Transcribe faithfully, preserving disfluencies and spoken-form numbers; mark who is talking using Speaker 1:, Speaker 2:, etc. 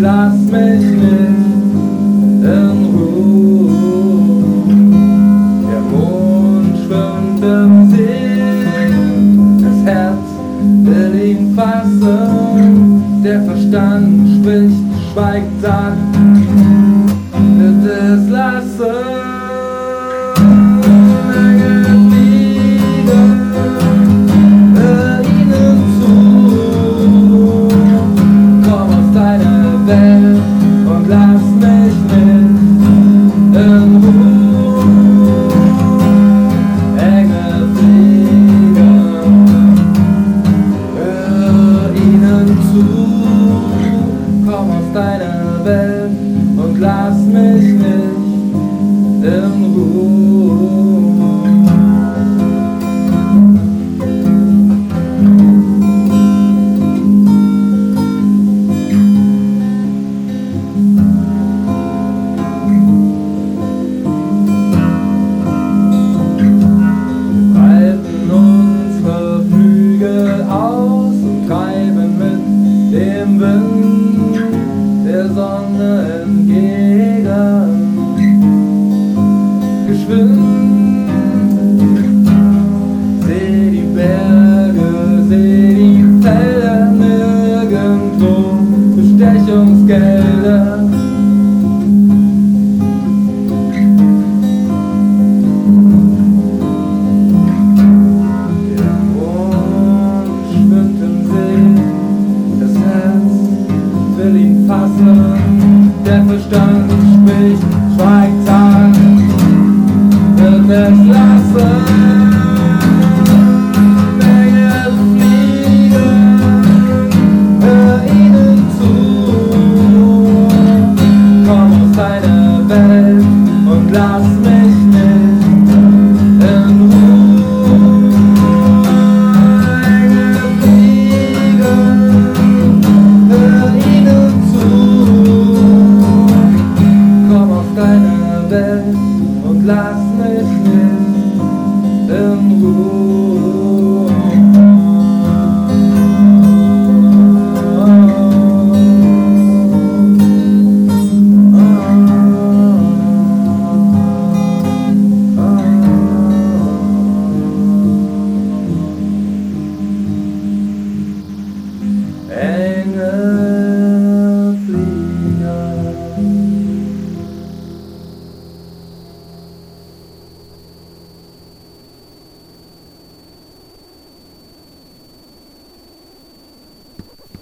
Speaker 1: lass mich nicht in Ruhe. Der Mond schwimmt im See, das Herz will ihn fassen, der Verstand spricht, schweigt, sagt, wird es lassen. Und lass mich nicht in Ruhe. Engel fliegen, hör ihnen zu. Komm aus deiner Welt und lass mich nicht in Ruhe. Dem Wind der Sonne entgegen, geschwind, seh die Berge, seh die Felder, nirgendwo Bestechungsgelder. Der Mond schwimmt im See, will ihn fassen, der Verstand